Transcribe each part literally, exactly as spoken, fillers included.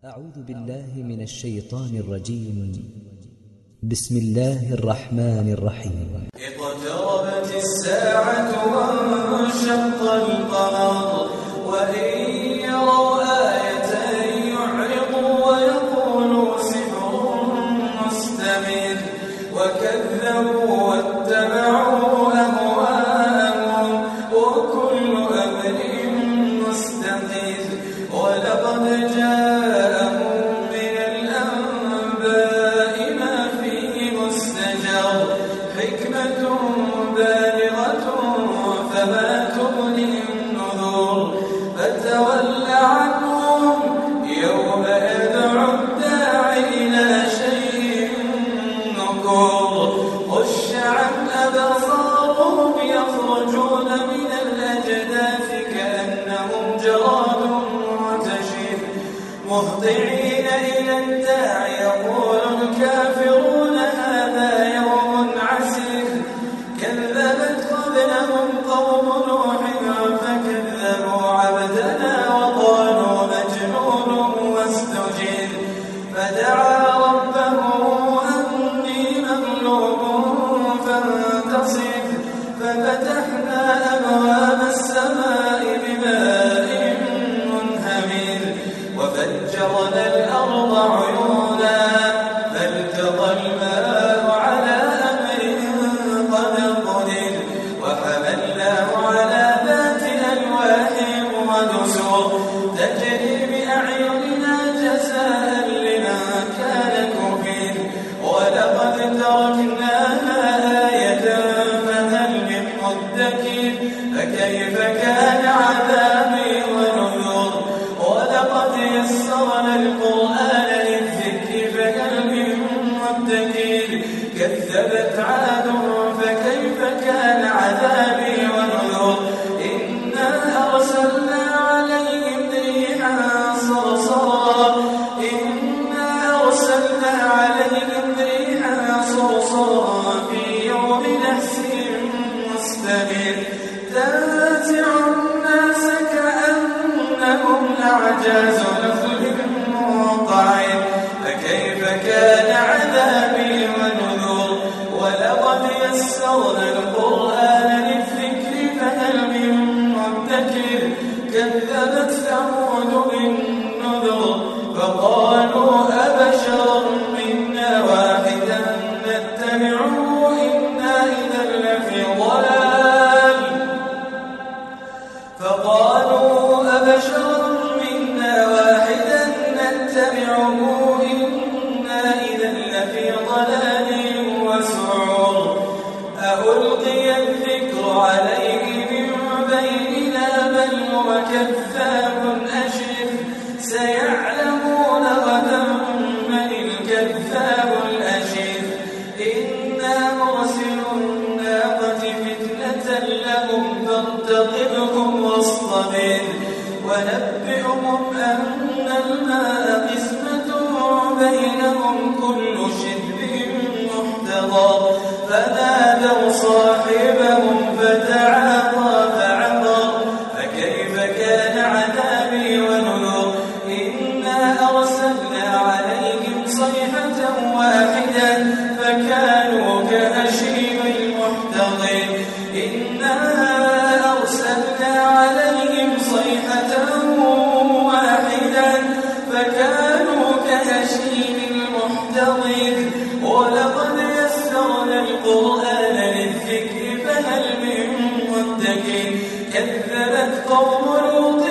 أعوذ بالله من الشيطان الرجيم. بسم الله الرحمن الرحيم. اقتربت الساعة وانشق القمر وإن يروا آية يعرضوا ويقولوا سحر مستمر وكذبوا واتبعوا أهواءهم وكل أمر مستقر ولقد جاءهم من الأنباء ما فيه مزدجر حكمة بالغة فما تغني النذور فتول عنهم يوم يدعو الداعي إلى شيء نكور خش عن أبصارهم يخرجون من الأجداث كأنهم جراد منتشر مهطعين إلى الداع يقول الكافرون هذا يوم عسير كذبت قبلهم قوم نوح فكذبوا عبدنا وقالوا مجنون واستجير فدعا ربه أني مغلوب فانتصر ففتحنا أبواب السماء بماء منهمر وفجرنا الأرض عيونا فالتقى الماء على أمر قد قدر وحملناه على ذات ألواح ودسر تجري بأعيننا جزاء لمن كان كفر ولقد تركناها آية فهل من مدكر فكيف كان عذابي ونذر ولقد يسرنا القرآن للذكر فهل من مدكر كذبت عاد فكيف كان عذابي ونذر إنا أرسلنا عليهم ريحا صرصرا إنا أرسلنا عليهم ريحا صرصرا في يوم نحس مستمر تنزع الناس كأنهم أعجاز نخل منقعر فكيف كان عذابي ونذر ولقد يسرنا القرآن للذكر فهل من مدكر كذبت ثمود بالنذر فقالوا أبشرا منا واحدا نتبعه إنا إذا لفي ضلال فقالوا أبشرا منا واحدا نتبعه إنا إذا لفي ضلال وسعور ألقي الذكر عليه من بيننا بل هو كذاب أشر سيعلمون غدا من الكذاب الأشر إنا مرسل الناقة فتنة لهم فارتقبهم واصطبر ونبئهم أن الماء قسمة بينهم كل شرب محتضر فنادوا صاحبهم فتعاطى فعقر فكيف كان عذابي ونذر إنا أرسلنا عليهم صيحة واحدة فكانوا كهشيم المحتضر إنا أرسلنا عليهم صيحة واحدة فكانوا كهشيم المحتضر ولقد يسرنا القرآن للذكر فهل من مدكر كذبت قوم لوط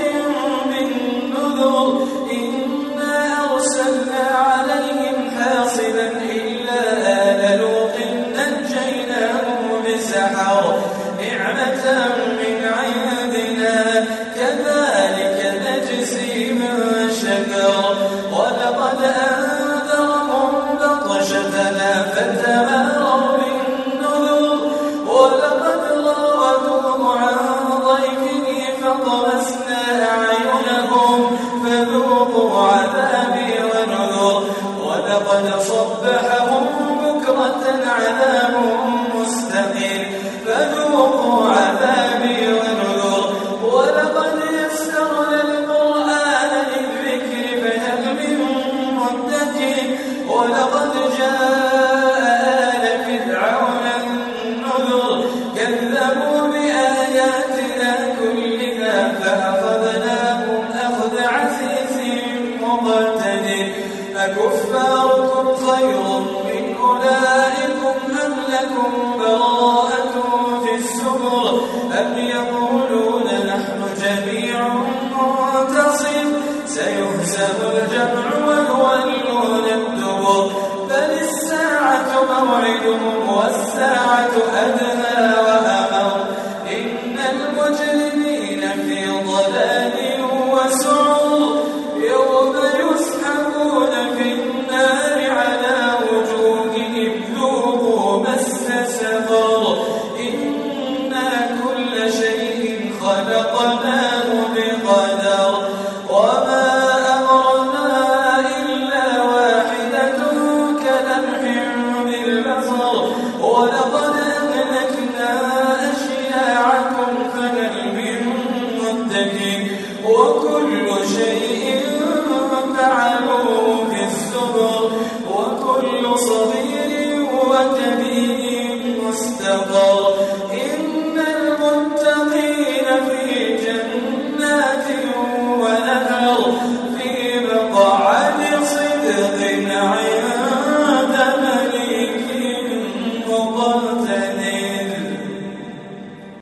بالنذر إنا أرسلنا عليهم حاصبا إلا آل لوط نجيناهم بسحر نعمة من عندنا كذلك نجزي من شكر ولقد أنذرهم بطشتنا فتماروا بالنذر ولقد راودوه عن ضيفه فطمسنا أعينهم فذوقوا عذابي ونذر ولقد صبحهم بكرة عذاب مستقيم فذوقوا عذابي ونذر ولقد يسرنا القرآن للذكر فهل من ولقد جاء آل فرعون النذر كذبوا بآياتنا كلها فأخذناهم أخذ عزيز مقتدر أكفاركم خير من أولئكم أم لكم براءة في الزبر أم يقولون نحن جميع منتصر سيهزم الجمع ويولون الدبر بل الساعة موعدهم والساعة أدنى وأمر إن المجرمين في ضلال وسعر يوم يسحبون في النار على وجوههم ذوقوا مس سقر إنا كل شيء خلقناه بقدر وما أمرنا إلا واحدة كلمح بالبصر ولقد أهلكنا أشياعكم فهل من مدكر وكل شيء فعلوه في الزبر وكل صغير وكبير مستقر